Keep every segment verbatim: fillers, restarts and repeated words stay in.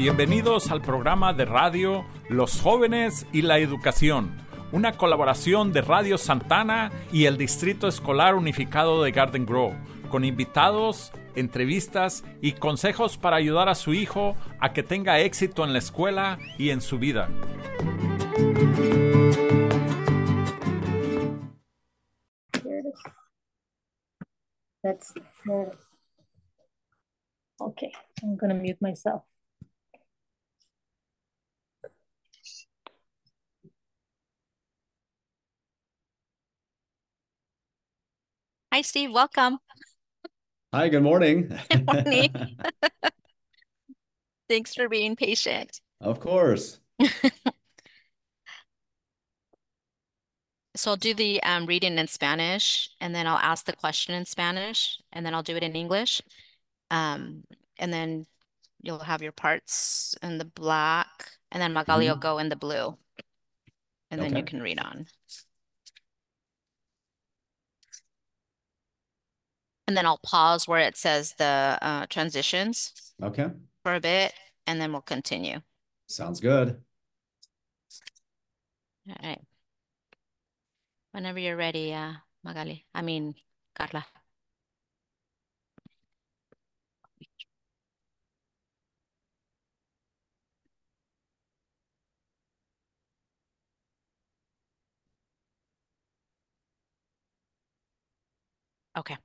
Bienvenidos al programa de radio Los Jóvenes y la Educación, una colaboración de Radio Santana y el Distrito Escolar Unificado de Garden Grove, con invitados, entrevistas y consejos para ayudar a su hijo a que tenga éxito en la escuela y en su vida. That's uh, okay. I'm gonna mute myself. Hi, Steve. Welcome. Hi, good morning. Good morning. Thanks for being patient. Of course. So I'll do the um, reading in Spanish, and then I'll ask the question in Spanish, and then I'll do it in English. Um, and then you'll have your parts in the black, and then Magali Mhm. will go in the blue. And then you Okay. can read on. And then I'll pause where it says the uh, transitions Okay. for a bit, and then we'll continue. Sounds good. All right. Whenever you're ready, uh, Magali. I mean, Carla. Okay.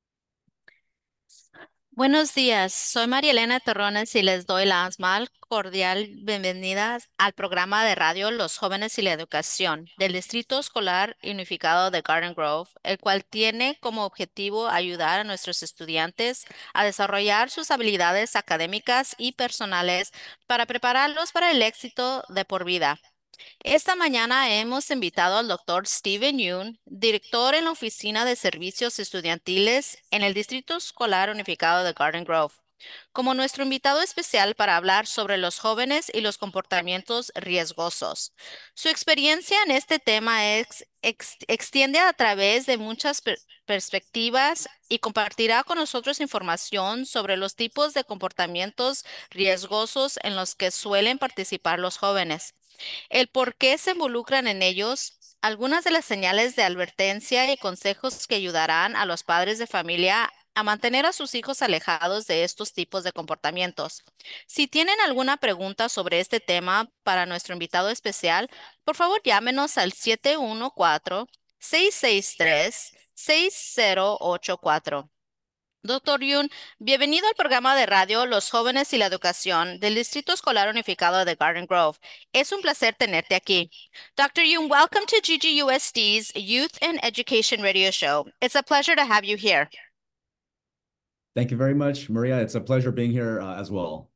Buenos días, soy María Elena Terrones y les doy la más cordial bienvenida al programa de radio Los Jóvenes y la Educación del Distrito Escolar Unificado de Garden Grove, el cual tiene como objetivo ayudar a nuestros estudiantes a desarrollar sus habilidades académicas y personales para prepararlos para el éxito de por vida. Esta mañana hemos invitado al doctor Steven Yoon, director en la Oficina de Servicios Estudiantiles en el Distrito Escolar Unificado de Garden Grove, como nuestro invitado especial para hablar sobre los jóvenes y los comportamientos riesgosos. Su experiencia en este tema ex- ex- extiende a través de muchas per- perspectivas y compartirá con nosotros información sobre los tipos de comportamientos riesgosos en los que suelen participar los jóvenes, el por qué se involucran en ellos, algunas de las señales de advertencia y consejos que ayudarán a los padres de familia a mantener a sus hijos alejados de estos tipos de comportamientos. Si tienen alguna pregunta sobre este tema para nuestro invitado especial, por favor llámenos al siete uno cuatro, seis seis tres, seis cero ocho cuatro. Doctor Yoon, bienvenido al programa de radio Los Jóvenes y la Educación del Distrito Escolar Unificado de Garden Grove. Es un placer tenerte aquí. doctor Yoon, welcome to G G U S D's Youth and Education Radio Show. It's a pleasure to have you here. Thank you very much, Maria. It's a pleasure being here uh, as well.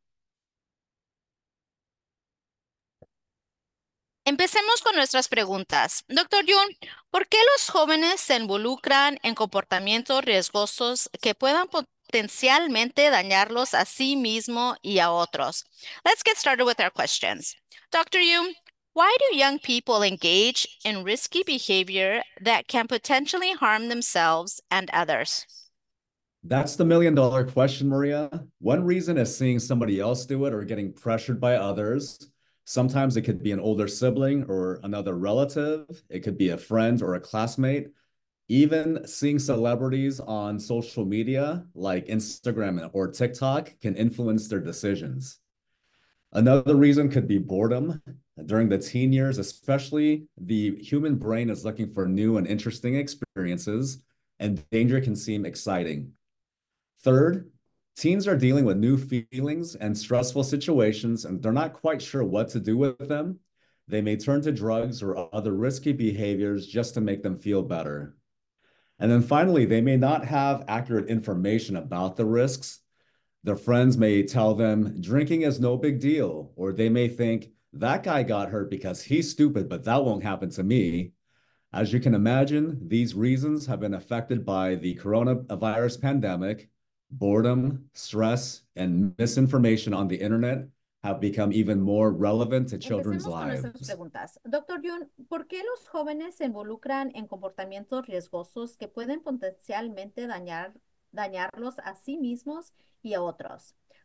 Empecemos con nuestras preguntas. doctor Yoon, ¿por qué los jóvenes se involucran en comportamientos riesgosos que puedan potencialmente dañarlos a sí mismo y a otros? Let's get started with our questions. doctor Yoon, why do young people engage in risky behavior that can potentially harm themselves and others? That's the million dollar question, Maria. One reason is seeing somebody else do it or getting pressured by others. Sometimes it could be an older sibling or another relative. It could be a friend or a classmate. Even seeing celebrities on social media like Instagram or TikTok can influence their decisions. Another reason could be boredom. During the teen years, especially, the human brain is looking for new and interesting experiences, and danger can seem exciting. Third, teens are dealing with new feelings and stressful situations, and they're not quite sure what to do with them. They may turn to drugs or other risky behaviors just to make them feel better. And then finally, they may not have accurate information about the risks. Their friends may tell them drinking is no big deal, or they may think that guy got hurt because he's stupid, but that won't happen to me. As you can imagine, these reasons have been affected by the coronavirus pandemic. Boredom, stress, and misinformation on the internet have become even more relevant to children's Empecemos con nuestras lives. preguntas. doctor Yoon, ¿por qué los jóvenes se involucran en comportamientos riesgosos que pueden potencialmente dañar, dañarlos a sí mismos y a otros?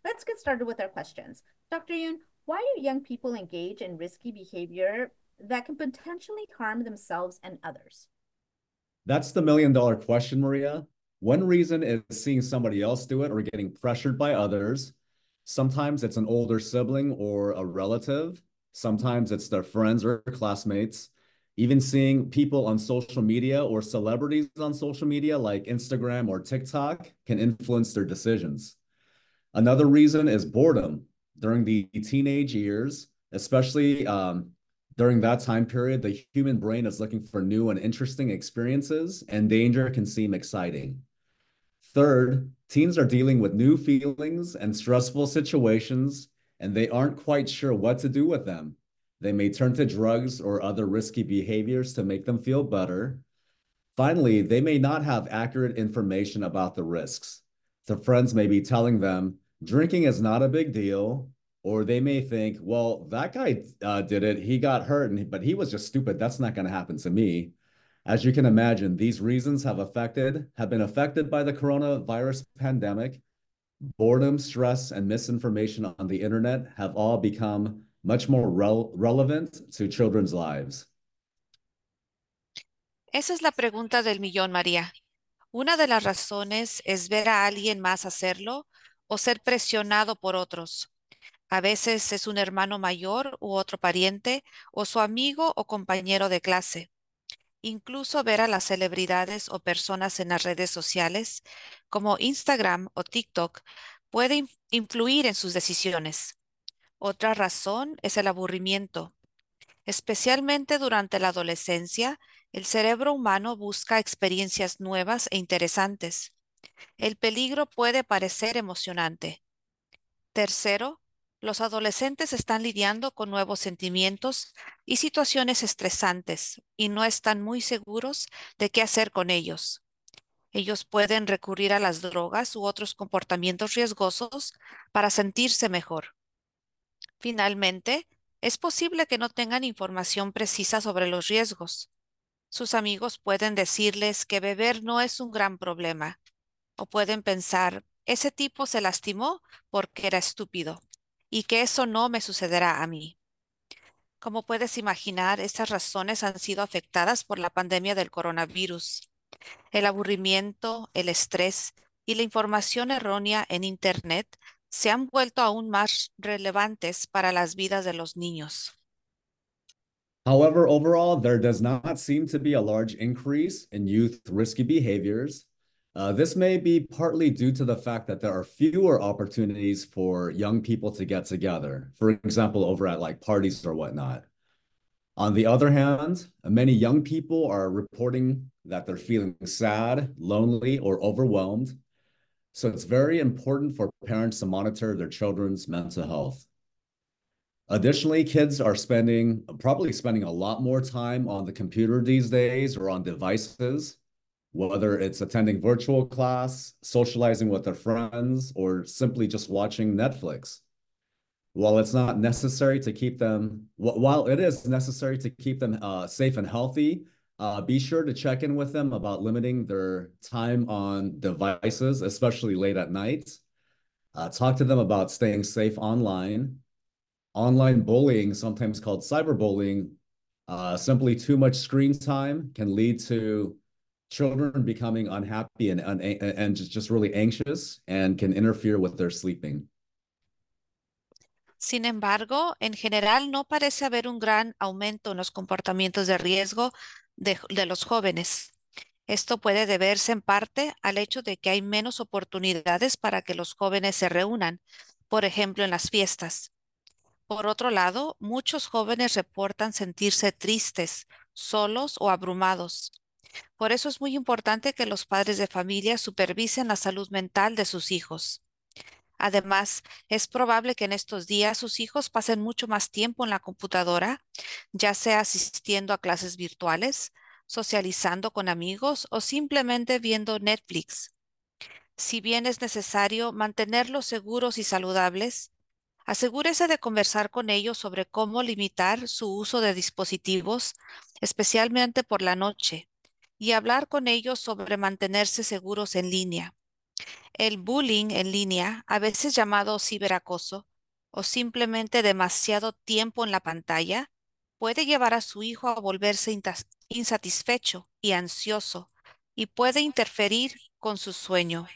Let's get started with our questions. Doctor Yoon, why do young people engage in risky behavior that can potentially harm themselves and others? That's the million dollar question, Maria. One reason is seeing somebody else do it or getting pressured by others. Sometimes it's an older sibling or a relative. Sometimes it's their friends or classmates. Even seeing people on social media or celebrities on social media like Instagram or TikTok can influence their decisions. Another reason is boredom. During the teenage years, especially um, during that time period, the human brain is looking for new and interesting experiences, and danger can seem exciting. Third, teens are dealing with new feelings and stressful situations, and they aren't quite sure what to do with them. They may turn to drugs or other risky behaviors to make them feel better. Finally, they may not have accurate information about the risks. Their friends may be telling them drinking is not a big deal, or they may think, well, that guy uh, did it, he got hurt, and, but he was just stupid. That's not going to happen to me. As you can imagine, these reasons have affected, have been affected by the coronavirus pandemic. Boredom, stress, and misinformation on the internet have all become much more rel relevant to children's lives. Esa es la pregunta del millón, María. Una de las razones es ver a alguien más hacerlo o ser presionado por otros. A veces es un hermano mayor u otro pariente o su amigo o compañero de clase. Incluso ver a las celebridades o personas en las redes sociales como Instagram o TikTok puede in- influir en sus decisiones. Otra razón es el aburrimiento. Especialmente durante la adolescencia, el cerebro humano busca experiencias nuevas e interesantes. El peligro puede parecer emocionante. Tercero, los adolescentes están lidiando con nuevos sentimientos y situaciones estresantes y no están muy seguros de qué hacer con ellos. Ellos pueden recurrir a las drogas u otros comportamientos riesgosos para sentirse mejor. Finalmente, es posible que no tengan información precisa sobre los riesgos. Sus amigos pueden decirles que beber no es un gran problema, o pueden pensar, ese tipo se lastimó porque era estúpido, y que eso no me sucederá a mí. Como puedes imaginar, estas razones han sido afectadas por la pandemia del coronavirus. El aburrimiento, el estrés y la información errónea en Internet se han vuelto aún más relevantes para las vidas de los niños. However, overall, there does not seem to be a large increase in youth risky behaviors. Uh, this may be partly due to the fact that there are fewer opportunities for young people to get together, for example, over at like parties or whatnot. On the other hand, many young people are reporting that they're feeling sad, lonely, or overwhelmed. So it's very important for parents to monitor their children's mental health. Additionally, kids are spending, probably spending a lot more time on the computer these days or on devices, whether it's attending virtual class, socializing with their friends, or simply just watching Netflix. While it's not necessary to keep them, while it is necessary to keep them uh, safe and healthy, uh, be sure to check in with them about limiting their time on devices, especially late at night. Uh, talk to them about staying safe online. Online bullying, sometimes called cyberbullying, uh, simply too much screen time can lead to children becoming unhappy and, and, and just, just really anxious and can interfere with their sleeping. Sin embargo, en general no parece haber un gran aumento en los comportamientos de riesgo de, de los jóvenes. Esto puede deberse en parte al hecho de que hay menos oportunidades para que los jóvenes se reúnan, por ejemplo, en las fiestas. Por otro lado, muchos jóvenes reportan sentirse tristes, solos o abrumados. Por eso es muy importante que los padres de familia supervisen la salud mental de sus hijos. Además, es probable que en estos días sus hijos pasen mucho más tiempo en la computadora, ya sea asistiendo a clases virtuales, socializando con amigos o simplemente viendo Netflix. Si bien es necesario mantenerlos seguros y saludables, asegúrese de conversar con ellos sobre cómo limitar su uso de dispositivos, especialmente por la noche, y hablar con ellos sobre mantenerse seguros en línea. El bullying en línea, a veces llamado ciberacoso, o simplemente demasiado tiempo en la pantalla, puede llevar a su hijo a volverse intas- insatisfecho y ansioso y puede interferir con su sueño.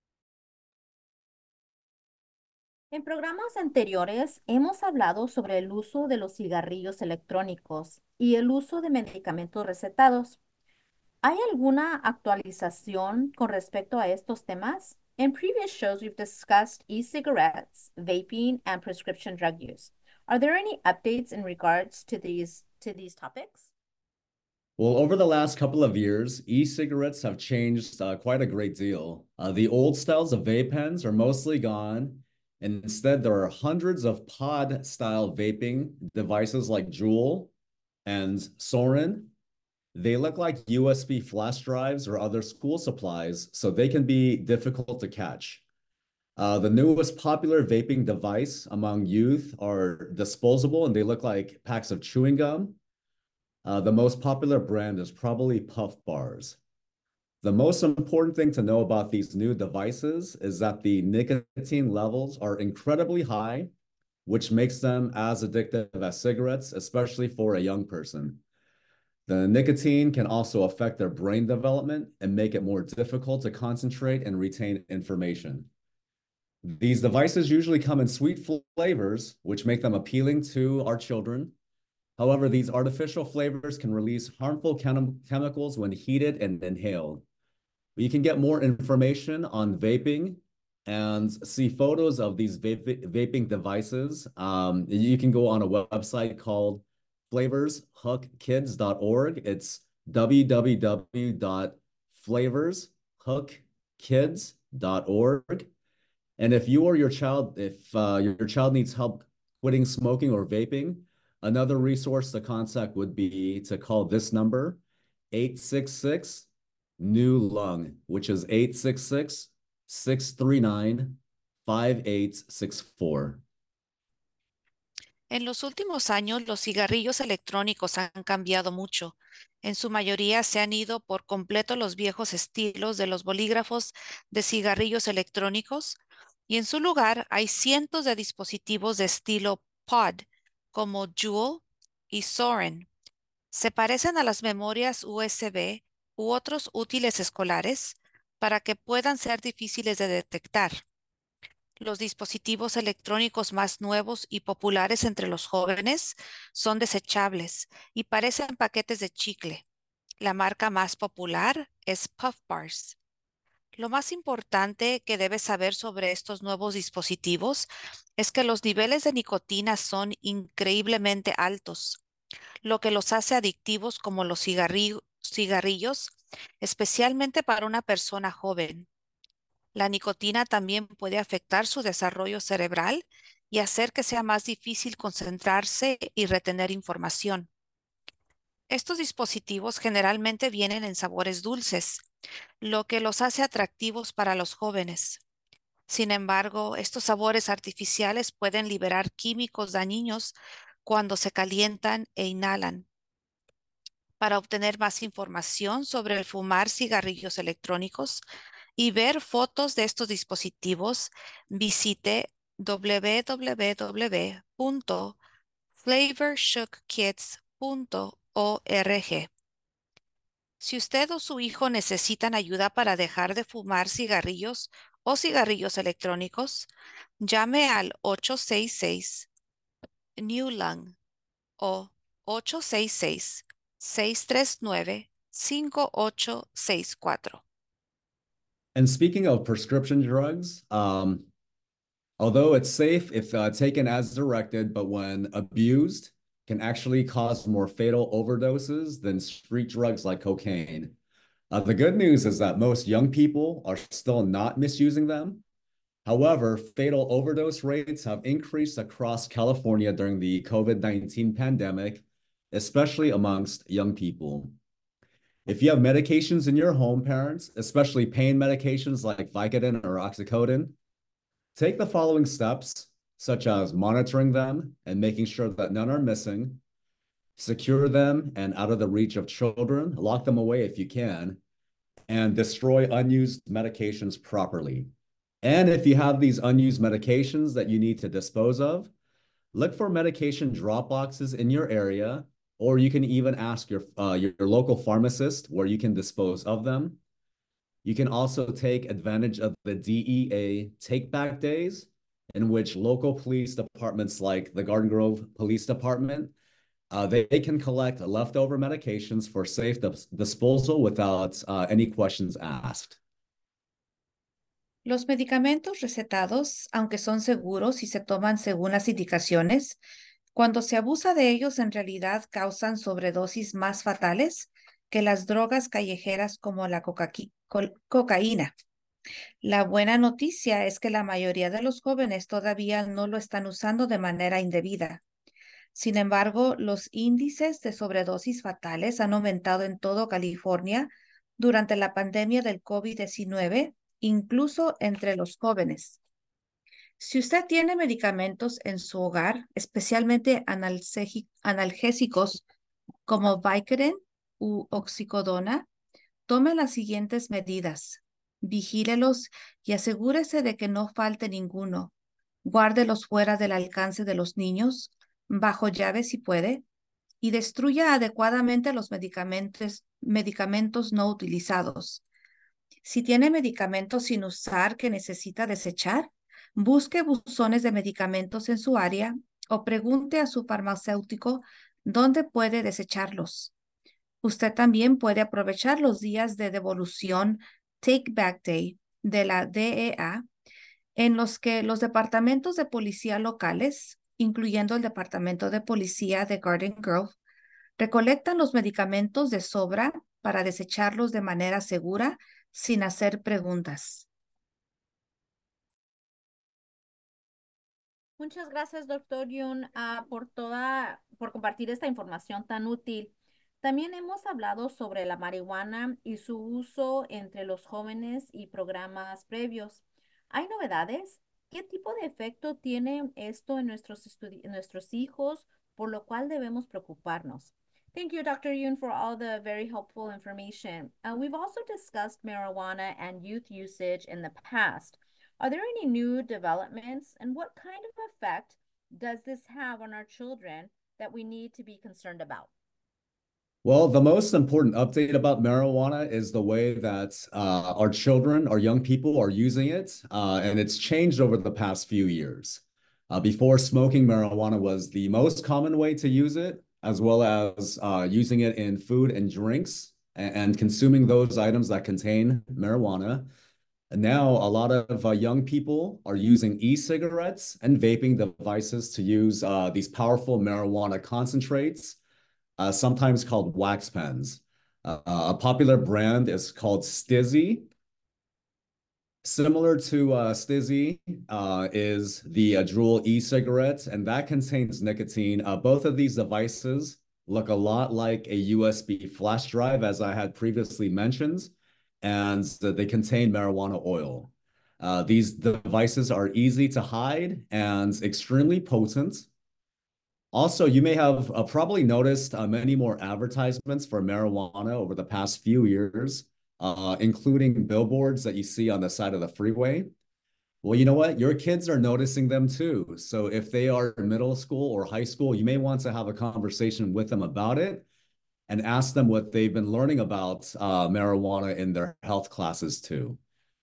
En programas anteriores hemos hablado sobre el uso de los cigarrillos electrónicos y el uso de medicamentos recetados. ¿Hay alguna actualización con respecto a estos temas? In previous shows, we've discussed e-cigarettes, vaping, and prescription drug use. Are there any updates in regards to these to these topics? Well, over the last couple of years, e-cigarettes have changed uh, quite a great deal. Uh, the old styles of vape pens are mostly gone, and instead there are hundreds of pod-style vaping devices like Juul and Soren. They look like U S B flash drives or other school supplies, so they can be difficult to catch. Uh, the newest popular vaping device among youth are disposable, and they look like packs of chewing gum. Uh, the most popular brand is probably Puff Bars. The most important thing to know about these new devices is that the nicotine levels are incredibly high, which makes them as addictive as cigarettes, especially for a young person. The nicotine can also affect their brain development and make it more difficult to concentrate and retain information. These devices usually come in sweet flavors, which make them appealing to our children. However, these artificial flavors can release harmful chem chemicals when heated and inhaled. You can get more information on vaping and see photos of these vape vaping devices. Um, you can go on a website called flavors hook kids dot org. It's w w w dot flavors hook kids dot org. And if you or your child, if uh, your child needs help quitting smoking or vaping, another resource to contact would be to call this number, eight six six, new lung, which is eight six six, six three nine, five eight six four. En los últimos años, los cigarrillos electrónicos han cambiado mucho. En su mayoría se han ido por completo los viejos estilos de los bolígrafos de cigarrillos electrónicos y en su lugar hay cientos de dispositivos de estilo pod como Juul y Soren. Se parecen a las memorias U S B u otros útiles escolares para que puedan ser difíciles de detectar. Los dispositivos electrónicos más nuevos y populares entre los jóvenes son desechables y parecen paquetes de chicle. La marca más popular es Puff Bars. Lo más importante que debes saber sobre estos nuevos dispositivos es que los niveles de nicotina son increíblemente altos, lo que los hace adictivos como los cigarri- cigarrillos, especialmente para una persona joven. La nicotina también puede afectar su desarrollo cerebral y hacer que sea más difícil concentrarse y retener información. Estos dispositivos generalmente vienen en sabores dulces, lo que los hace atractivos para los jóvenes. Sin embargo, estos sabores artificiales pueden liberar químicos dañinos cuando se calientan e inhalan. Para obtener más información sobre el fumar cigarrillos electrónicos y ver fotos de estos dispositivos, visite w w w punto flavor shook kids punto org. Si usted o su hijo necesitan ayuda para dejar de fumar cigarrillos o cigarrillos electrónicos, llame al ocho seis seis, new lung o ocho seis seis, seis tres nueve, cinco ocho seis cuatro. And speaking of prescription drugs, um, although it's safe if uh, taken as directed, but when abused, can actually cause more fatal overdoses than street drugs like cocaine. Uh, the good news is that most young people are still not misusing them. However, fatal overdose rates have increased across California during the COVID nineteen pandemic, especially amongst young people. If you have medications in your home, parents, especially pain medications like Vicodin or Oxycodone, take the following steps, such as monitoring them and making sure that none are missing, secure them and out of the reach of children, lock them away if you can, and destroy unused medications properly. And if you have these unused medications that you need to dispose of, look for medication drop boxes in your area, or you can even ask your, uh, your, your local pharmacist where you can dispose of them. You can also take advantage of the D E A Take Back Days, in which local police departments like the Garden Grove Police Department, uh, they, they can collect leftover medications for safe dis disposal without uh, any questions asked. Los medicamentos recetados, aunque son seguros y se toman según las indicaciones, cuando se abusa de ellos en realidad causan sobredosis más fatales que las drogas callejeras como la coca cocaína. La buena noticia es que la mayoría de los jóvenes todavía no lo están usando de manera indebida. Sin embargo, los índices de sobredosis fatales han aumentado en todo California durante la pandemia del COVID diecinueve, incluso entre los jóvenes. Si usted tiene medicamentos en su hogar, especialmente analgésicos como Vicodin u oxicodona, tome las siguientes medidas. Vigílelos y asegúrese de que no falte ninguno. Guárdelos fuera del alcance de los niños, bajo llave si puede, y destruya adecuadamente los medicamentos, medicamentos no utilizados. Si tiene medicamentos sin usar que necesita desechar, busque buzones de medicamentos en su área o pregunte a su farmacéutico dónde puede desecharlos. Usted también puede aprovechar los días de devolución Take Back Day de la D E A, en los que los departamentos de policía locales, incluyendo el Departamento de Policía de Garden Grove, recolectan los medicamentos de sobra para desecharlos de manera segura sin hacer preguntas. Muchas gracias, doctor Yun, uh, por toda, por compartir esta información tan útil. También hemos hablado sobre la marihuana y su uso entre los jóvenes y programas previos. ¿Hay novedades? ¿Qué tipo de efecto tiene esto en nuestros, en nuestros hijos, por lo cual debemos preocuparnos? Thank you, Doctor Yun, for all the very helpful information. Uh, we've also discussed marijuana and youth usage in the past. Are there any new developments, and what kind of effect does this have on our children that we need to be concerned about? Well, the most important update about marijuana is the way that uh, our children, our young people are using it, uh, and it's changed over the past few years. Uh, before, smoking marijuana was the most common way to use it, as well as uh, using it in food and drinks and, and consuming those items that contain marijuana. And now a lot of uh, young people are using e-cigarettes and vaping devices to use uh, these powerful marijuana concentrates, uh, sometimes called wax pens. Uh, a popular brand is called Stizzy. Similar to uh, Stizzy uh, is the uh, Juul e-cigarette, and that contains nicotine. Uh, both of these devices look a lot like a U S B flash drive, as I had previously mentioned, and they contain marijuana oil. Uh, these devices are easy to hide and extremely potent. Also, you may have uh, probably noticed uh, many more advertisements for marijuana over the past few years, uh, including billboards that you see on the side of the freeway. Well, you know what? Your kids are noticing them too. So if they are in middle school or high school, you may want to have a conversation with them about it and ask them what they've been learning about uh, marijuana in their health classes too.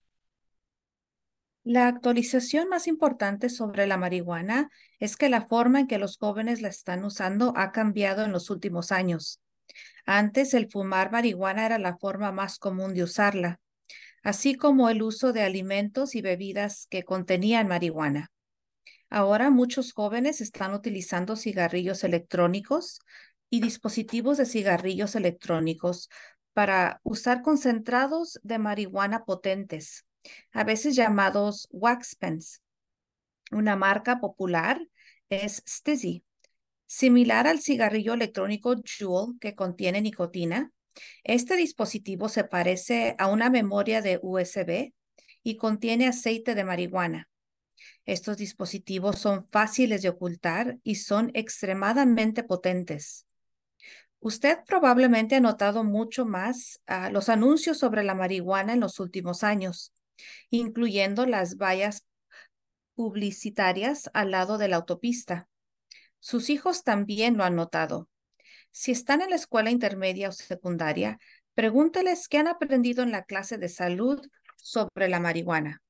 La actualización más importante sobre la marihuana es que la forma en que los jóvenes la están usando ha cambiado en los últimos años. Antes, el fumar marihuana era la forma más común de usarla, así como el uso de alimentos y bebidas que contenían marihuana. Ahora, muchos jóvenes están utilizando cigarrillos electrónicos y dispositivos de cigarrillos electrónicos para usar concentrados de marihuana potentes, a veces llamados wax pens. Una marca popular es Stizzy. Similar al cigarrillo electrónico Juul que contiene nicotina, este dispositivo se parece a una memoria de U S B y contiene aceite de marihuana. Estos dispositivos son fáciles de ocultar y son extremadamente potentes. Usted probablemente ha notado mucho más uh, los anuncios sobre la marihuana en los últimos años. incluyendo las vallas publicitarias al lado de la autopista. Sus hijos también lo han notado. Si están en la escuela intermedia o secundaria, pregúnteles qué han aprendido en la clase de salud sobre la marihuana.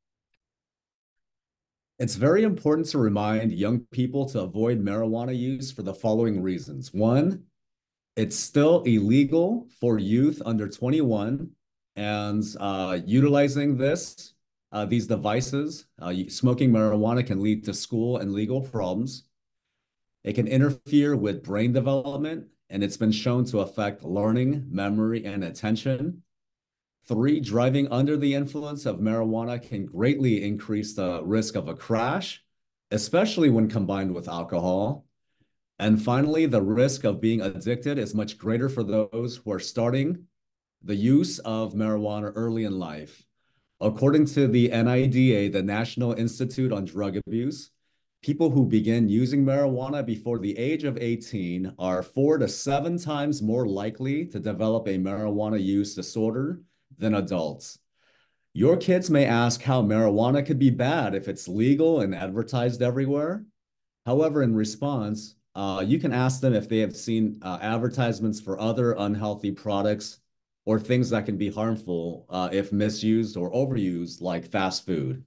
It's very important to remind young people to avoid marijuana use for the following reasons. One, it's still illegal for youth under twenty-one, and uh, utilizing this, uh, these devices, uh, smoking marijuana can lead to school and legal problems. It can interfere with brain development, and it's been shown to affect learning, memory, and attention. Three, driving under the influence of marijuana can greatly increase the risk of a crash, especially when combined with alcohol. And finally, the risk of being addicted is much greater for those who are starting the use of marijuana early in life. According to the N I D A, the National Institute on Drug Abuse, people who begin using marijuana before the age of eighteen are four to seven times more likely to develop a marijuana use disorder than adults. Your kids may ask how marijuana could be bad if it's legal and advertised everywhere. However, in response, uh, you can ask them if they have seen uh, advertisements for other unhealthy products or things that can be harmful uh, if misused or overused, like fast food.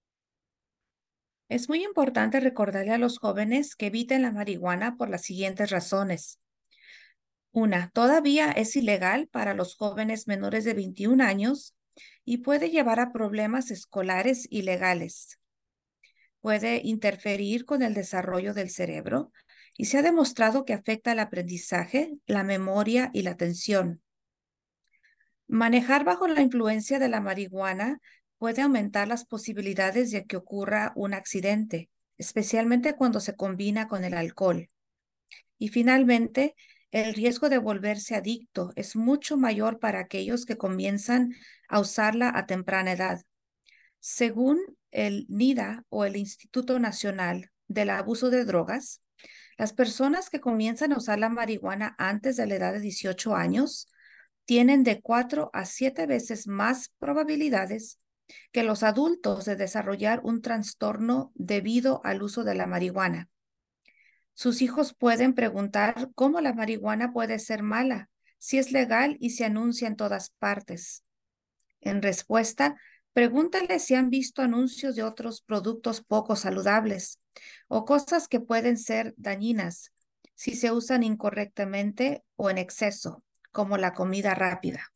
Es muy importante recordarle a los jóvenes que eviten la marihuana por las siguientes razones. Una, todavía es ilegal para los jóvenes menores de veintiún años y puede llevar a problemas escolares y legales. Puede interferir con el desarrollo del cerebro y se ha demostrado que afecta el aprendizaje, la memoria y la atención. Manejar bajo la influencia de la marihuana puede aumentar las posibilidades de que ocurra un accidente, especialmente cuando se combina con el alcohol. Y finalmente, el riesgo de volverse adicto es mucho mayor para aquellos que comienzan a usarla a temprana edad. Según el NIDA o el Instituto Nacional del Abuso de Drogas, las personas que comienzan a usar la marihuana antes de la edad de dieciocho años tienen de cuatro a siete veces más probabilidades que los adultos de desarrollar un trastorno debido al uso de la marihuana. Sus hijos pueden preguntar cómo la marihuana puede ser mala, si es legal y se anuncia en todas partes. En respuesta, pregúntale si han visto anuncios de otros productos poco saludables o cosas que pueden ser dañinas si se usan incorrectamente o en exceso, como la comida rápida.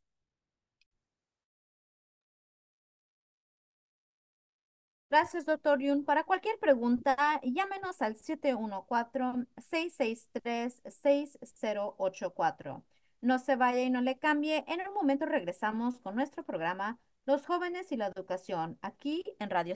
Gracias, doctor Yun. Para cualquier pregunta, llámenos al siete uno cuatro, seis seis tres, seis cero ocho cuatro. No se vaya y no le cambie. En un momento regresamos con nuestro programa Los Jóvenes y la Educación, aquí en Radio.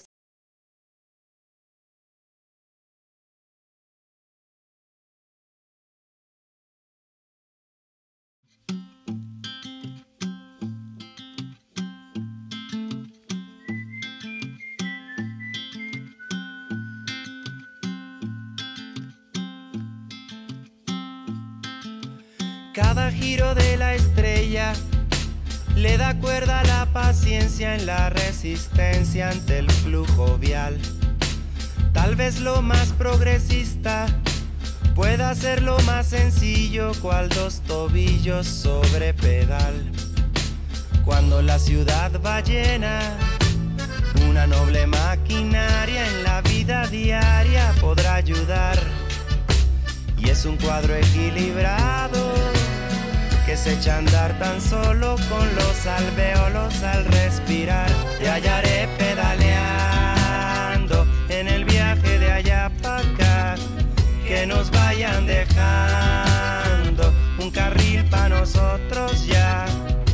Cada giro de la estrella le da cuerda a la paciencia en la resistencia ante el flujo vial. Tal vez lo más progresista pueda ser lo más sencillo, cual dos tobillos sobre pedal. Cuando la ciudad va llena, una noble maquinaria en la vida diaria podrá ayudar. Y es un cuadro equilibrado que se echa a andar tan solo con los alvéolos al respirar. Te hallaré pedaleando en el viaje de allá para acá, que nos vayan dejando un carril para nosotros ya.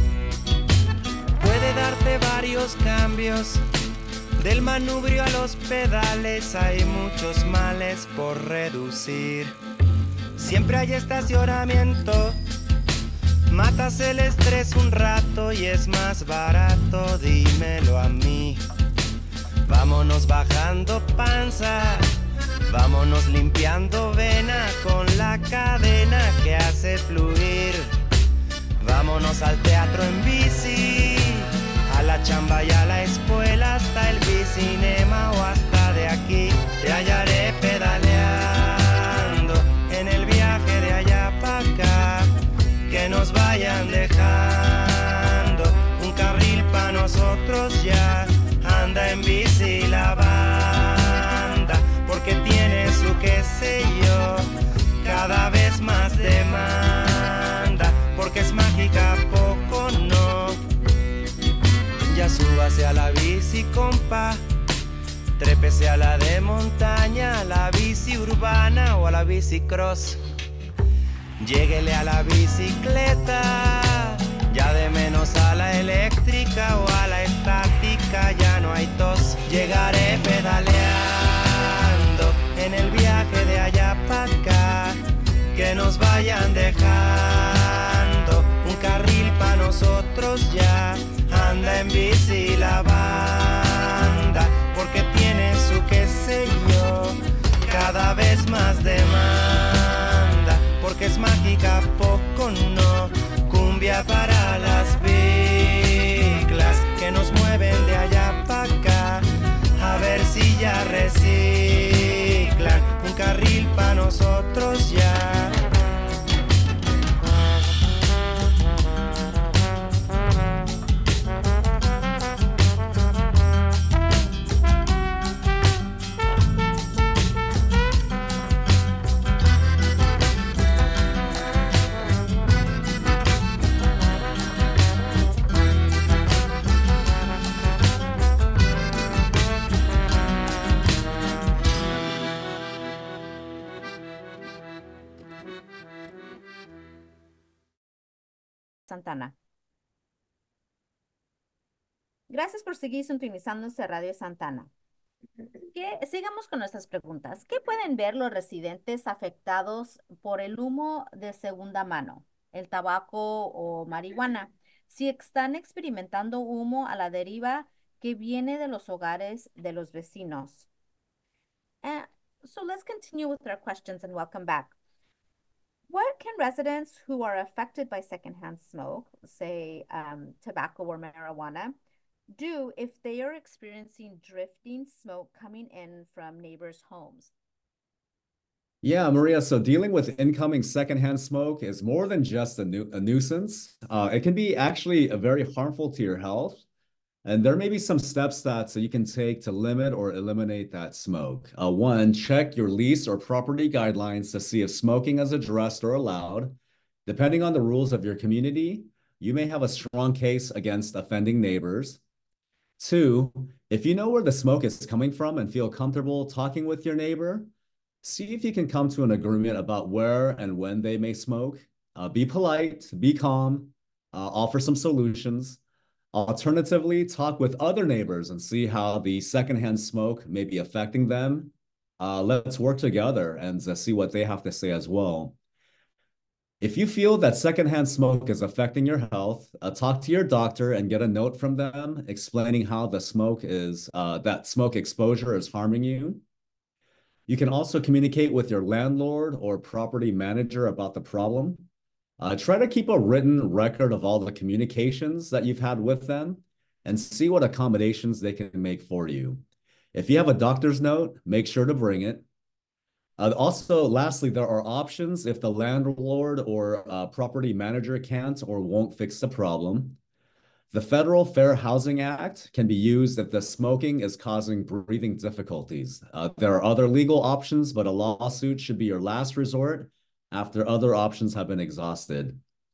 Puede darte varios cambios, del manubrio a los pedales hay muchos males por reducir. Siempre hay estacionamiento, matas el estrés un rato y es más barato, dímelo a mí. Vámonos bajando panza, vámonos limpiando vena con la cadena que hace fluir. Vámonos al teatro en bici, a la chamba y a la escuela cinema o hasta de aquí. Te hallaré pedaleando en el viaje de allá para acá. Que nos vayan dejando un carril para nosotros ya. Anda en bici la banda porque tiene su qué sé yo. Cada vez más demanda porque es mágica, poco no. Ya súbase a la bici, compa. Trépese a la de montaña, a la bici urbana o a la bici cross. Lléguele a la bicicleta, ya de menos a la eléctrica o a la estática, ya no hay tos. Llegaré pedaleando en el viaje de allá para acá. Que nos vayan dejando un carril para nosotros ya. Anda en bici la banda porque tiene su qué sé yo. Cada vez más demanda porque es mágica, poco no. Cumbia para las biclas que nos mueven de allá para acá. A ver si ya reciclan un carril para nosotros ya. Santana. Gracias por seguir sintonizándose a Radio Santana. ¿Qué? Sigamos con nuestras preguntas. ¿Qué pueden ver los residentes afectados por el humo de segunda mano, el tabaco o marihuana, si están experimentando humo a la deriva que viene de los hogares de los vecinos? Uh, so let's continue with our questions and welcome back. What can residents who are affected by secondhand smoke, say um, tobacco or marijuana, do if they are experiencing drifting smoke coming in from neighbors' homes? Yeah, Maria, so dealing with incoming secondhand smoke is more than just a, nu a nuisance. Uh, it can be actually a very harmful to your health. And there may be some steps that so you can take to limit or eliminate that smoke. Uh, one, check your lease or property guidelines to see if smoking is addressed or allowed. Depending on the rules of your community, you may have a strong case against offending neighbors. Two, if you know where the smoke is coming from and feel comfortable talking with your neighbor, see if you can come to an agreement about where and when they may smoke. Uh, be polite, be calm, uh, offer some solutions. Alternatively, talk with other neighbors and see how the secondhand smoke may be affecting them. Uh, let's work together and uh, see what they have to say as well. If you feel that secondhand smoke is affecting your health, uh, talk to your doctor and get a note from them explaining how the smoke is, uh, that smoke exposure is harming you. You can also communicate with your landlord or property manager about the problem. Uh, try to keep a written record of all the communications that you've had with them and see what accommodations they can make for you. If you have a doctor's note, make sure to bring it. Uh, also, lastly, there are options if the landlord or uh, property manager can't or won't fix the problem. The Federal Fair Housing Act can be used if the smoking is causing breathing difficulties. Uh, there are other legal options, but a lawsuit should be your last resort after other options have been exhausted.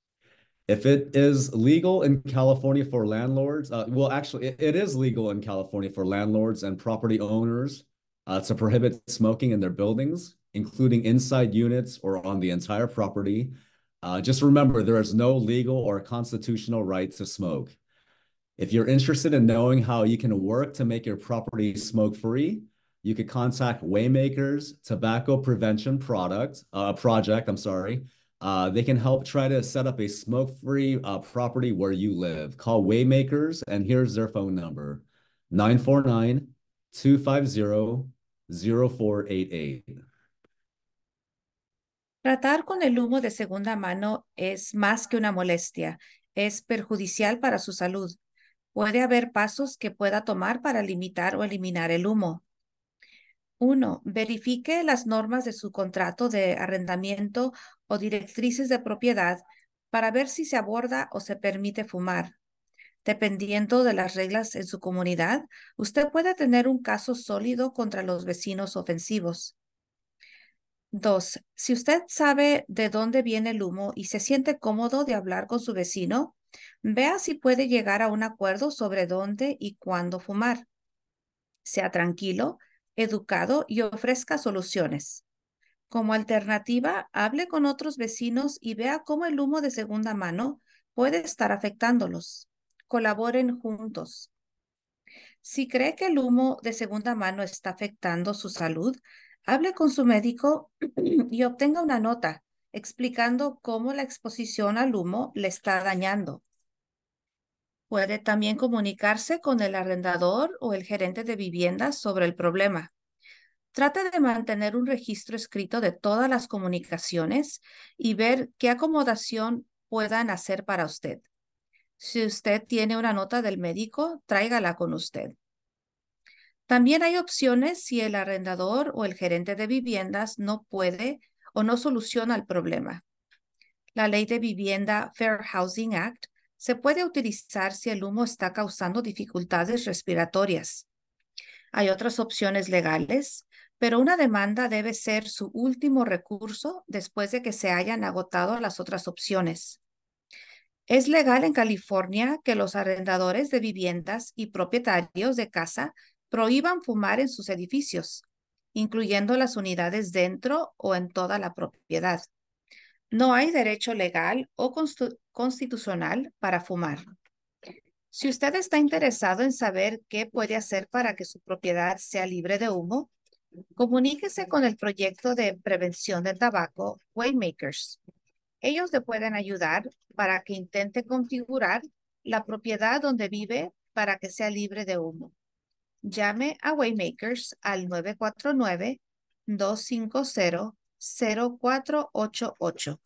If it is legal in California for landlords, uh, well, actually, it, it is legal in California for landlords and property owners uh, to prohibit smoking in their buildings, including inside units or on the entire property. Uh, just remember, there is no legal or constitutional right to smoke. If you're interested in knowing how you can work to make your property smoke-free, you could contact Waymakers Tobacco Prevention Product uh, Project. I'm sorry. Uh, they can help try to set up a smoke-free uh, property where you live. Call Waymakers, and here's their phone number: nine four nine, two five zero, zero four eight eight. Tratar con el humo de segunda mano es más que una molestia, es perjudicial para su salud. Puede haber pasos que pueda tomar para limitar o eliminar el humo. Uno, verifique las normas de su contrato de arrendamiento o directrices de propiedad para ver si se aborda o se permite fumar. Dependiendo de las reglas en su comunidad, usted puede tener un caso sólido contra los vecinos ofensivos. Dos, si usted sabe de dónde viene el humo y se siente cómodo de hablar con su vecino, vea si puede llegar a un acuerdo sobre dónde y cuándo fumar. Sea tranquilo, educado y ofrezca soluciones. Como alternativa, hable con otros vecinos y vea cómo el humo de segunda mano puede estar afectándolos. Colaboren juntos. Si cree que el humo de segunda mano está afectando su salud, hable con su médico y obtenga una nota explicando cómo la exposición al humo le está dañando. Puede también comunicarse con el arrendador o el gerente de viviendas sobre el problema. Trate de mantener un registro escrito de todas las comunicaciones y ver qué acomodación puedan hacer para usted. Si usted tiene una nota del médico, tráigala con usted. También hay opciones si el arrendador o el gerente de viviendas no puede o no soluciona el problema. La ley de vivienda Fair Housing Act se puede utilizar si el humo está causando dificultades respiratorias. Hay otras opciones legales, pero una demanda debe ser su último recurso después de que se hayan agotado las otras opciones. Es legal en California que los arrendadores de viviendas y propietarios de casa prohíban fumar en sus edificios, incluyendo las unidades dentro o en toda la propiedad. No hay derecho legal o constitucional para fumar. Si usted está interesado en saber qué puede hacer para que su propiedad sea libre de humo, comuníquese con el proyecto de prevención del tabaco Waymakers. Ellos le pueden ayudar para que intente configurar la propiedad donde vive para que sea libre de humo. Llame a Waymakers al nueve cuatro nueve, dos cinco cero, cero cuatro ocho ocho.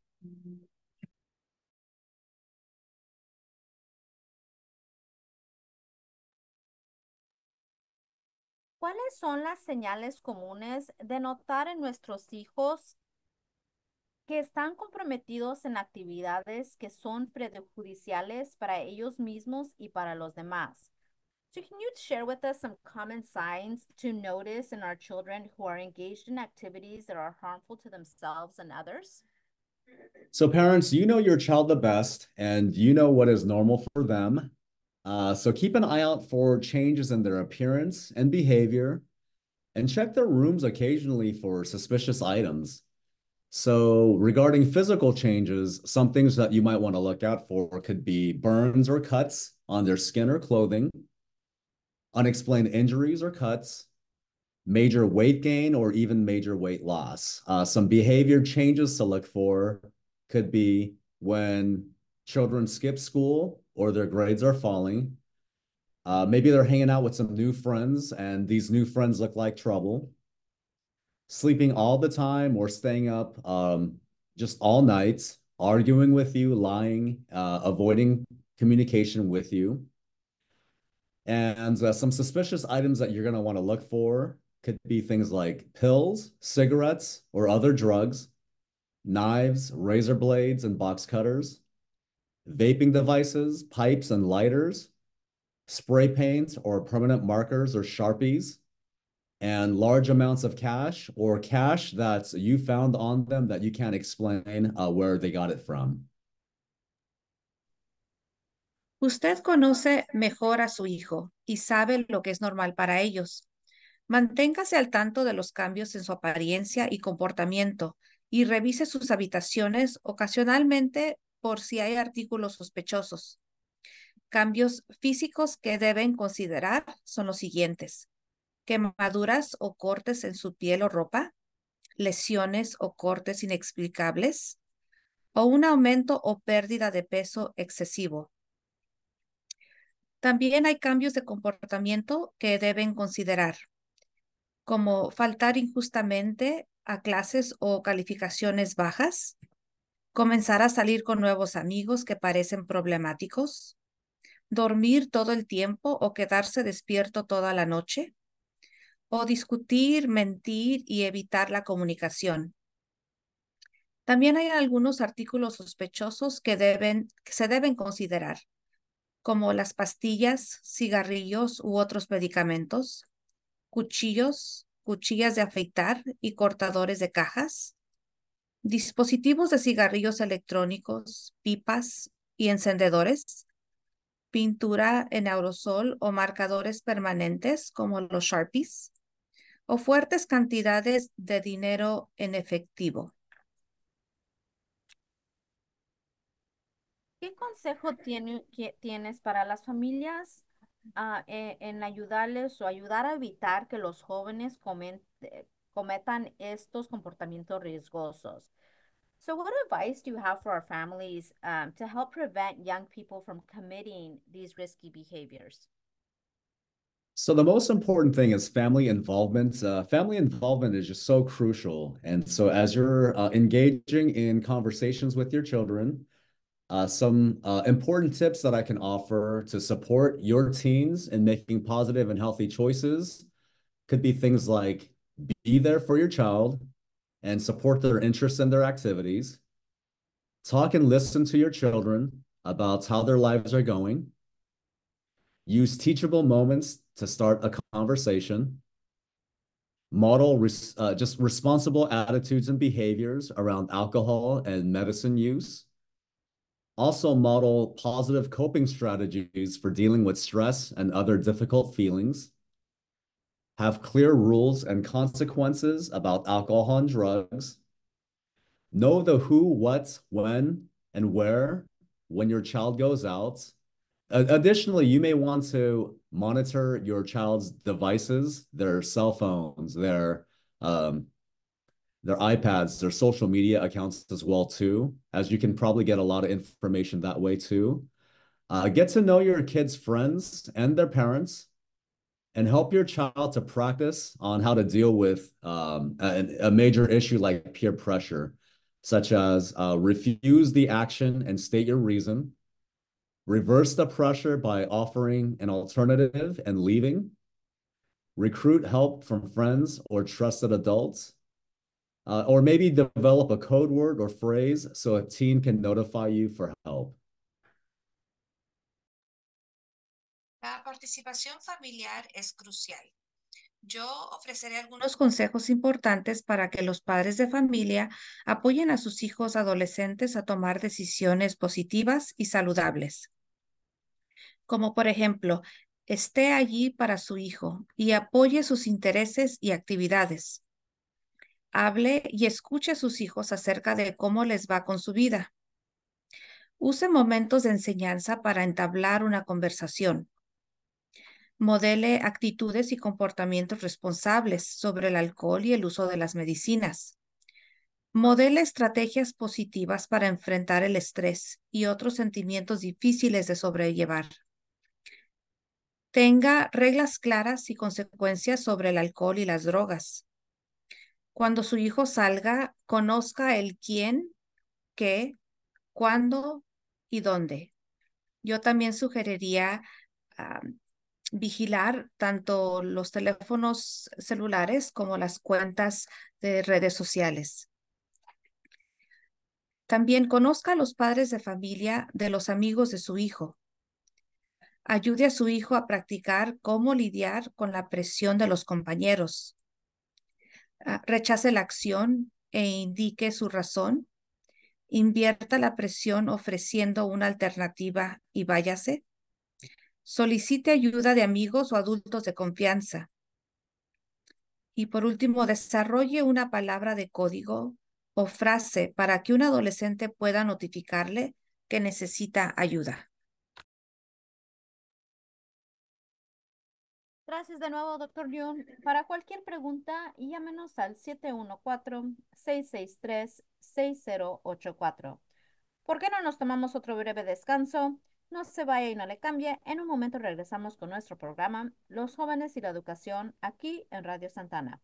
¿Cuáles son las señales comunes de notar en nuestros hijos que están comprometidos en actividades que son prejudiciales para ellos mismos y para los demás? So can you share with us some common signs to notice in our children who are engaged in activities that are harmful to themselves and others? So parents, you know your child the best and you know what is normal for them. Uh, so keep an eye out for changes in their appearance and behavior and check their rooms occasionally for suspicious items. So regarding physical changes, some things that you might want to look out for could be burns or cuts on their skin or clothing, unexplained injuries or cuts, major weight gain, or even major weight loss. Uh, some behavior changes to look for could be when children skip school or their grades are falling. Uh, maybe they're hanging out with some new friends and these new friends look like trouble. Sleeping all the time or staying up um, just all night, arguing with you, lying, uh, avoiding communication with you. And uh, some suspicious items that you're going to want to look for could be things like pills, cigarettes, or other drugs, knives, razor blades, and box cutters, vaping devices, pipes and lighters, spray paint or permanent markers or Sharpies, and large amounts of cash or cash that you found on them that you can't explain uh, where they got it from. Usted conoce mejor a su hijo y sabe lo que es normal para ellos. Manténgase al tanto de los cambios en su apariencia y comportamiento y revise sus habitaciones ocasionalmente por si hay artículos sospechosos. Cambios físicos que deben considerar son los siguientes: quemaduras o cortes en su piel o ropa, lesiones o cortes inexplicables, o un aumento o pérdida de peso excesivo. También hay cambios de comportamiento que deben considerar, como faltar injustamente a clases o calificaciones bajas, comenzar a salir con nuevos amigos que parecen problemáticos, dormir todo el tiempo o quedarse despierto toda la noche, o discutir, mentir y evitar la comunicación. También hay algunos artículos sospechosos que, deben, que se deben considerar, como las pastillas, cigarrillos u otros medicamentos, cuchillos, cuchillas de afeitar y cortadores de cajas, dispositivos de cigarrillos electrónicos, pipas y encendedores, pintura en aerosol o marcadores permanentes como los Sharpies, o fuertes cantidades de dinero en efectivo. ¿Qué consejo tiene- que tienes para las familias ah, e- en ayudarles o ayudar a evitar que los jóvenes comen- eh, cometan estos comportamientos riesgosos? So, what advice do you have for our families um, to help prevent young people from committing these risky behaviors? So the most important thing is family involvement. Uh, family involvement is just so crucial. And so as you're uh, engaging in conversations with your children, uh, some uh, important tips that I can offer to support your teens in making positive and healthy choices could be things like be there for your child and support their interests and their activities. Talk and listen to your children about how their lives are going. Use teachable moments to start a conversation. Model res uh, just responsible attitudes and behaviors around alcohol and medicine use. Also model positive coping strategies for dealing with stress and other difficult feelings. Have clear rules and consequences about alcohol and drugs. Know the who, what, when, and where when your child goes out. Uh, additionally, you may want to monitor your child's devices, their cell phones, their um, their iPads, their social media accounts as well too, as you can probably get a lot of information that way too. Uh, get to know your kids' friends and their parents, and help your child to practice on how to deal with um, a, a major issue like peer pressure, such as uh, refuse the action and state your reason, reverse the pressure by offering an alternative and leaving, recruit help from friends or trusted adults, uh, or maybe develop a code word or phrase so a teen can notify you for help. La participación familiar es crucial. Yo ofreceré algunos consejos importantes para que los padres de familia apoyen a sus hijos adolescentes a tomar decisiones positivas y saludables. Como por ejemplo, esté allí para su hijo y apoye sus intereses y actividades. Hable y escuche a sus hijos acerca de cómo les va con su vida. Use momentos de enseñanza para entablar una conversación. Modele actitudes y comportamientos responsables sobre el alcohol y el uso de las medicinas. Modele estrategias positivas para enfrentar el estrés y otros sentimientos difíciles de sobrellevar. Tenga reglas claras y consecuencias sobre el alcohol y las drogas. Cuando su hijo salga, conozca el quién, qué, cuándo y dónde. Yo también sugeriría um, vigilar tanto los teléfonos celulares como las cuentas de redes sociales. También conozca a los padres de familia de los amigos de su hijo. Ayude a su hijo a practicar cómo lidiar con la presión de los compañeros. Uh, rechace la acción e indique su razón. Invierta la presión ofreciendo una alternativa y váyase. Solicite ayuda de amigos o adultos de confianza. Y por último, desarrolle una palabra de código o frase para que un adolescente pueda notificarle que necesita ayuda. Gracias de nuevo, doctor Yoon. Para cualquier pregunta, llámenos al siete uno cuatro, seis seis tres, seis cero ocho cuatro. ¿Por qué no nos tomamos otro breve descanso? No se vaya y no le cambie. En un momento regresamos con nuestro programa Los jóvenes y la educación aquí en Radio Santana.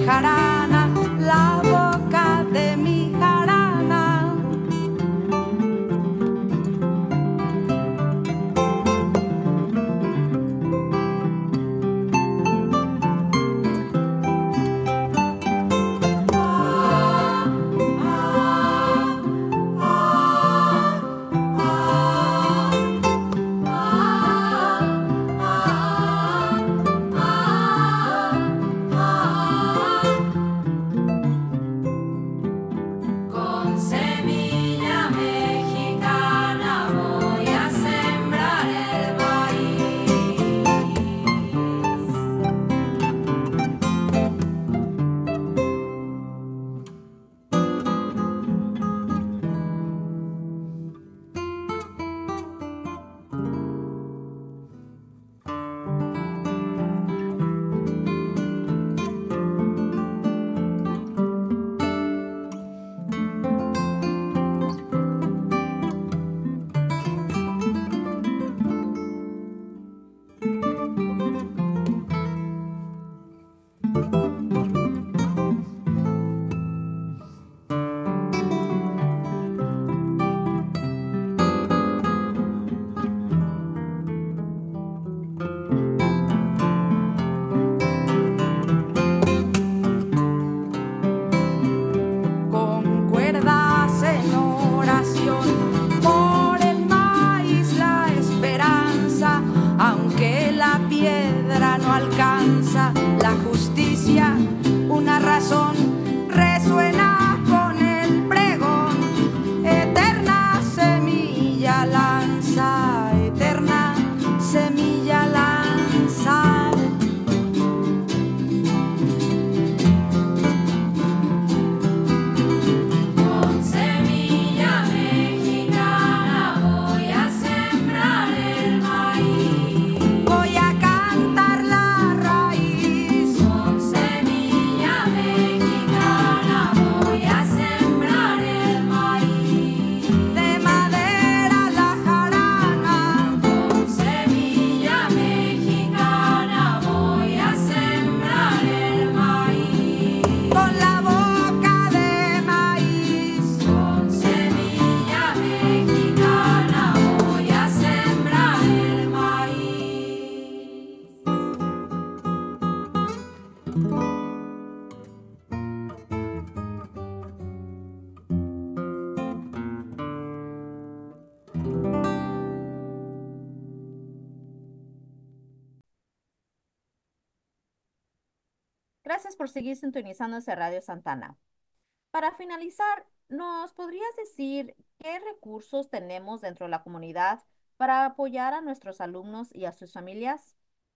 jarana, la boca de mi jarana. Con semilla mexicana voy a sembrar el maíz. Con cuerdas en oración por el maíz la esperanza, aunque la piedra no alcanza la justicia, una razón resuena con el pregón, eterna semilla lanza, eterna semilla lanza. Con semilla mexicana voy a sembrar el maíz. Voy a cantar la raíz. Con semilla mexicana voy a sembrar el maíz. De madera la jarana, Con semilla mexicana voy a sembrar el maíz. con la boca de maíz. Con semilla mexicana voy a sembrar el maíz. Gracias por seguir sintonizando ese Radio Santana. Para finalizar, ¿nos podrías decir qué recursos tenemos dentro de la comunidad para apoyar a nuestros alumnos y a sus familias?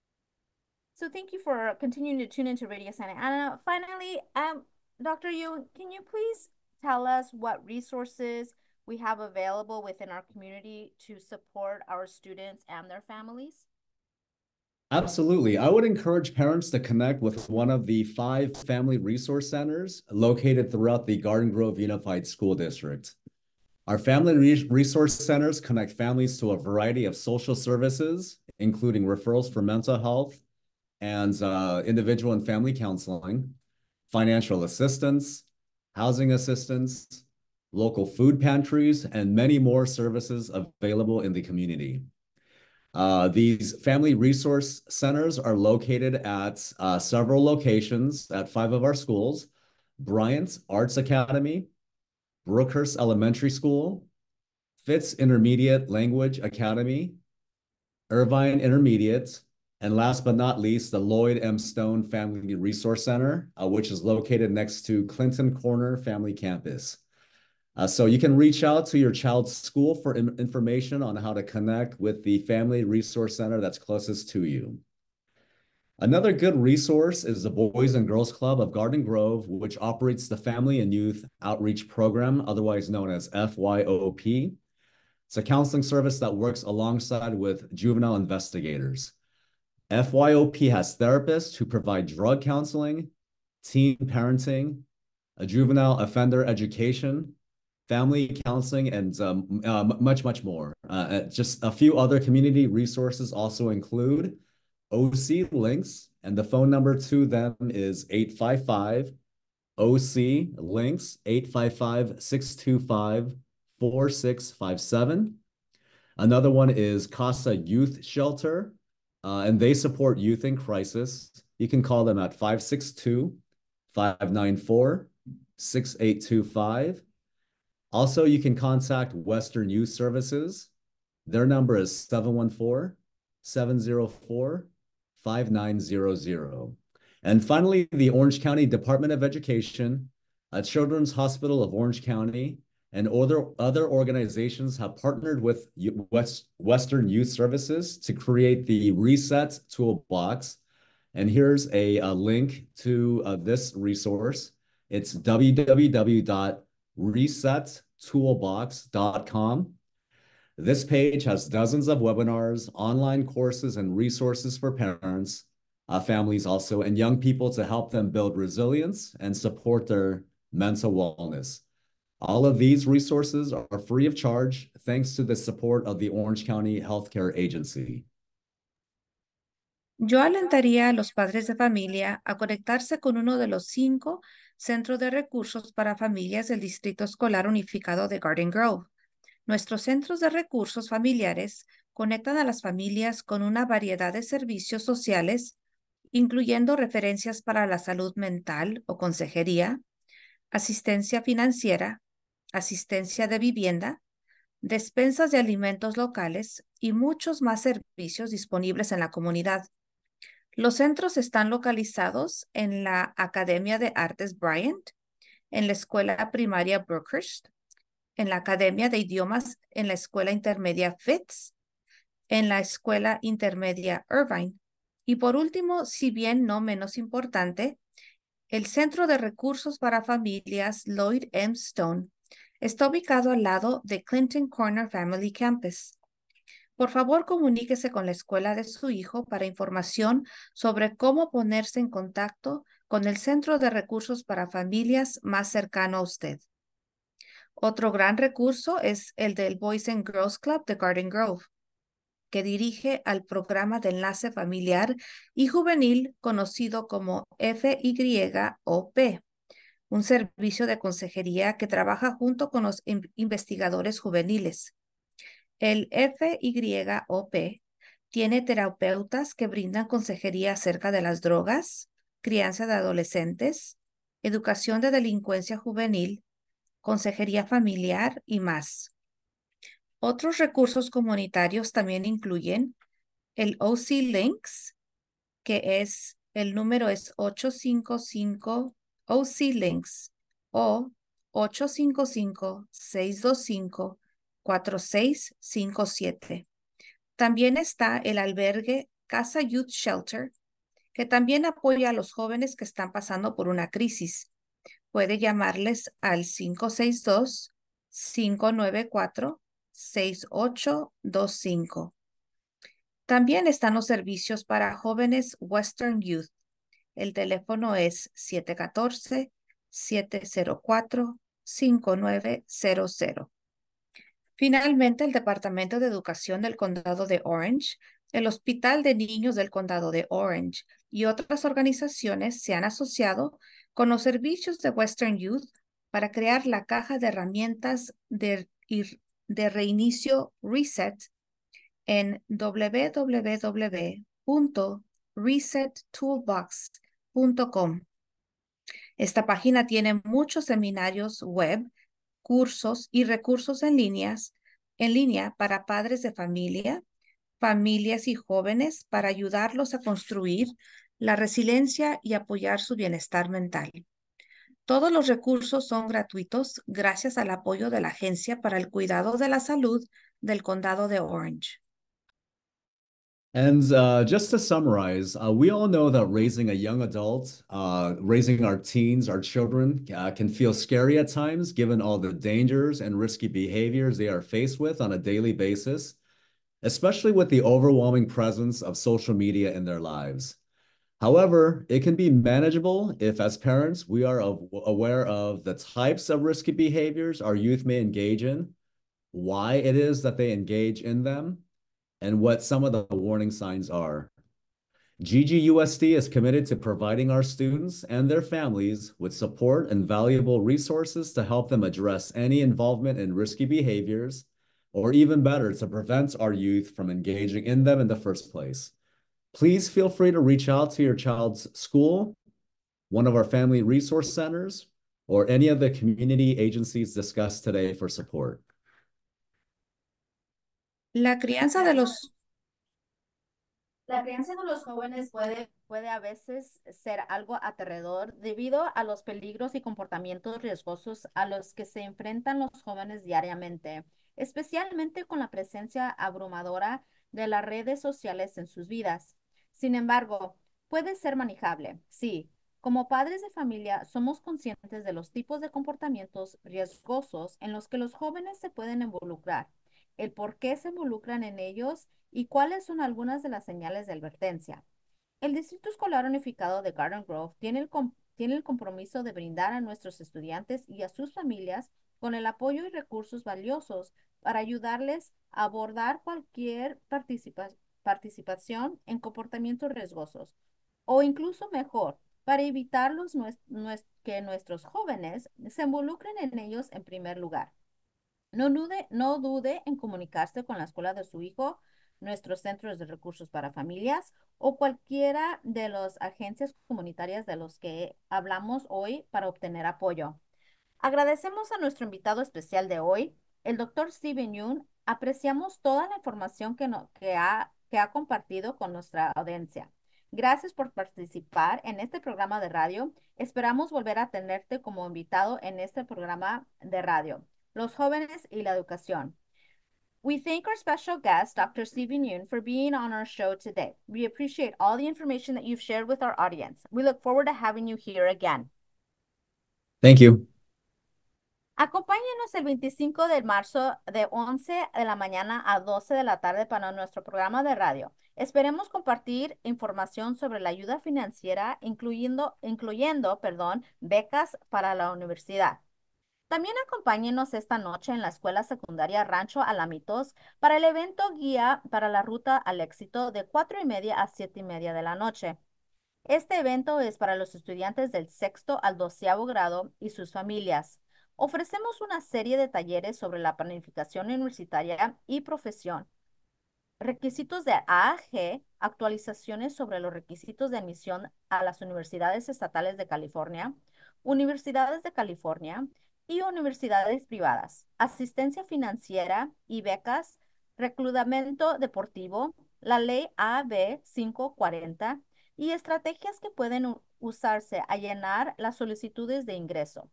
So thank you for continuing to tune into Radio Santa Ana. Finally, um, Doctor Yu, can you please tell us what resources we have available within our community to support our students and their families? Absolutely. I would encourage parents to connect with one of the five family resource centers located throughout the Garden Grove Unified School District. Our family re resource centers connect families to a variety of social services, including referrals for mental health and uh, individual and family counseling, financial assistance, housing assistance, local food pantries, and many more services available in the community. Uh, these family resource centers are located at uh, several locations at five of our schools: Bryant Arts Academy, Brookhurst Elementary School, Fitz Intermediate Language Academy, Irvine Intermediate, and last but not least, the Lloyd M. Stone Family Resource Center, uh, which is located next to Clinton Corner Family Campus. Uh, so you can reach out to your child's school for in information on how to connect with the Family Resource Center that's closest to you. Another good resource is the Boys and Girls Club of Garden Grove, which operates the Family and Youth Outreach Program, otherwise known as F Y O P. It's a counseling service that works alongside with juvenile investigators. F Y O P has therapists who provide drug counseling, teen parenting, a juvenile offender education, family counseling, and um, uh, much, much more. Uh, just a few other community resources also include O C Links, and the phone number to them is eight five five O C links, eight five five, six two five, four six five seven. Another one is Casa Youth Shelter, uh, and they support youth in crisis. You can call them at five six two, five nine four, six eight two five. Also, you can contact Western Youth Services. Their number is seven one four, seven zero four, five nine zero zero. And finally, the Orange County Department of Education, a Children's Hospital of Orange County, and other, other organizations have partnered with West, Western Youth Services to create the Reset Toolbox. And here's a, a link to uh, this resource. It's w w w dot reset toolbox dot com. This page has dozens of webinars, online courses, and resources for parents, uh, families also, and young people to help them build resilience and support their mental wellness. All of these resources are free of charge thanks to the support of the Orange County Healthcare Agency. Yo alentaría a los padres de familia a conectarse con uno de los cinco centros de recursos para familias del Distrito Escolar Unificado de Garden Grove. Nuestros centros de recursos familiares conectan a las familias con una variedad de servicios sociales, incluyendo referencias para la salud mental o consejería, asistencia financiera, asistencia de vivienda, despensas de alimentos locales y muchos más servicios disponibles en la comunidad. Los centros están localizados en la Academia de Artes Bryant, en la Escuela Primaria Brookhurst, en la Academia de Idiomas en la Escuela Intermedia Fitz, en la Escuela Intermedia Irvine y por último, si bien no menos importante, el Centro de Recursos para Familias Lloyd M. Stone está ubicado al lado de Clinton Corner Family Campus. Por favor, comuníquese con la escuela de su hijo para información sobre cómo ponerse en contacto con el Centro de Recursos para Familias más cercano a usted. Otro gran recurso es el del Boys and Girls Club de Garden Grove, que dirige al programa de enlace familiar y juvenil conocido como F Y O P, un servicio de consejería que trabaja junto con los investigadores juveniles. El F Y O P tiene terapeutas que brindan consejería acerca de las drogas, crianza de adolescentes, educación de delincuencia juvenil, consejería familiar y más. Otros recursos comunitarios también incluyen el O C Links, que es, el número es ocho cinco cinco O C Links o ocho cinco cinco, seis dos cinco, cuatro seis cinco siete. También está el albergue Casa Youth Shelter, que también apoya a los jóvenes que están pasando por una crisis. Puede llamarles al cinco seis dos, cinco nueve cuatro, seis ocho dos cinco. También están los servicios para jóvenes Western Youth. El teléfono es siete uno cuatro, siete cero cuatro, cinco nueve cero cero. Finalmente, el Departamento de Educación del Condado de Orange, el Hospital de Niños del Condado de Orange y otras organizaciones se han asociado con los servicios de Western Youth para crear la caja de herramientas de, de reinicio Reset en w w w punto reset toolbox punto com. Esta página tiene muchos seminarios web, cursos y recursos en líneas, en línea para padres de familia, familias y jóvenes para ayudarlos a construir la resiliencia y apoyar su bienestar mental. Todos los recursos son gratuitos gracias al apoyo de la Agencia para el Cuidado de la Salud del Condado de Orange. And uh, just to summarize, uh, we all know that raising a young adult, uh, raising our teens, our children, uh, can feel scary at times, given all the dangers and risky behaviors they are faced with on a daily basis, especially with the overwhelming presence of social media in their lives. However, it can be manageable if, as parents, we are aware of the types of risky behaviors our youth may engage in, why it is that they engage in them, and what some of the warning signs are. G G U S D is committed to providing our students and their families with support and valuable resources to help them address any involvement in risky behaviors, or even better, to prevent our youth from engaging in them in the first place. Please feel free to reach out to your child's school, one of our family resource centers, or any of the community agencies discussed today for support. La crianza de los La crianza de los jóvenes puede, puede a veces ser algo aterrador debido a los peligros y comportamientos riesgosos a los que se enfrentan los jóvenes diariamente, especialmente con la presencia abrumadora de las redes sociales en sus vidas. Sin embargo, puede ser manejable, sí. Como padres de familia, somos conscientes de los tipos de comportamientos riesgosos en los que los jóvenes se pueden involucrar, el por qué se involucran en ellos y cuáles son algunas de las señales de advertencia. El Distrito Escolar Unificado de Garden Grove tiene el, com- tiene el compromiso de brindar a nuestros estudiantes y a sus familias con el apoyo y recursos valiosos para ayudarles a abordar cualquier participa- participación en comportamientos riesgosos, o incluso mejor, para evitar los nues- nues- que nuestros jóvenes se involucren en ellos en primer lugar. No dude, no dude en comunicarse con la escuela de su hijo, nuestros centros de recursos para familias o cualquiera de las agencias comunitarias de los que hablamos hoy para obtener apoyo. Agradecemos a nuestro invitado especial de hoy, el doctor Steven Yoon. Apreciamos toda la información que, no- que ha, que ha compartido con nuestra audiencia. Gracias por participar en este programa de radio. Esperamos volver a tenerte como invitado en este programa de radio, Los jóvenes y la educación. We thank our special guest, Doctor Steven Yoon, for being on our show today. We appreciate all the information that you've shared with our audience. We look forward to having you here again. Thank you. Acompáñenos el veinticinco de marzo de once de la mañana a doce de la tarde para nuestro programa de radio. Esperemos compartir información sobre la ayuda financiera, incluyendo, incluyendo, perdón, becas para la universidad. También acompáñenos esta noche en la Escuela Secundaria Rancho Alamitos para el evento Guía para la Ruta al Éxito de cuatro y media a siete y media de la noche. Este evento es para los estudiantes del sexto al doceavo grado y sus familias. Ofrecemos una serie de talleres sobre la planificación universitaria y profesión, requisitos de A A G, actualizaciones sobre los requisitos de admisión a las universidades estatales de California, universidades de California y universidades privadas, asistencia financiera y becas, reclutamiento deportivo, la ley A B quinientos cuarenta y estrategias que pueden u- usarse a llenar las solicitudes de ingreso.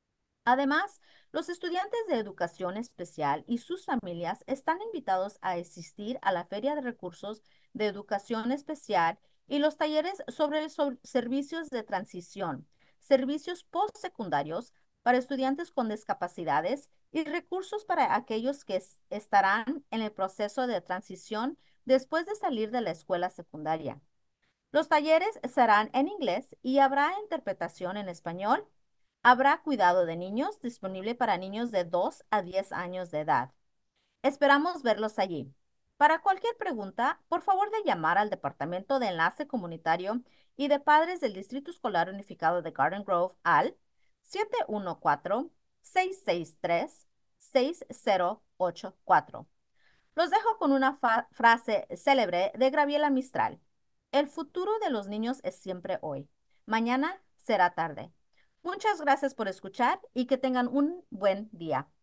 Además, los estudiantes de educación especial y sus familias están invitados a asistir a la Feria de Recursos de Educación Especial y los talleres sobre el so- servicios de transición, servicios postsecundarios para estudiantes con discapacidades y recursos para aquellos que es- estarán en el proceso de transición después de salir de la escuela secundaria. Los talleres serán en inglés y habrá interpretación en español. Habrá cuidado de niños disponible para niños de dos a diez años de edad. Esperamos verlos allí. Para cualquier pregunta, por favor de llamar al Departamento de Enlace Comunitario y de Padres del Distrito Escolar Unificado de Garden Grove al siete uno cuatro, seis seis tres, seis cero ocho cuatro. Los dejo con una fa- frase célebre de Graciela Mistral. El futuro de los niños es siempre hoy. Mañana será tarde. Muchas gracias por escuchar y que tengan un buen día.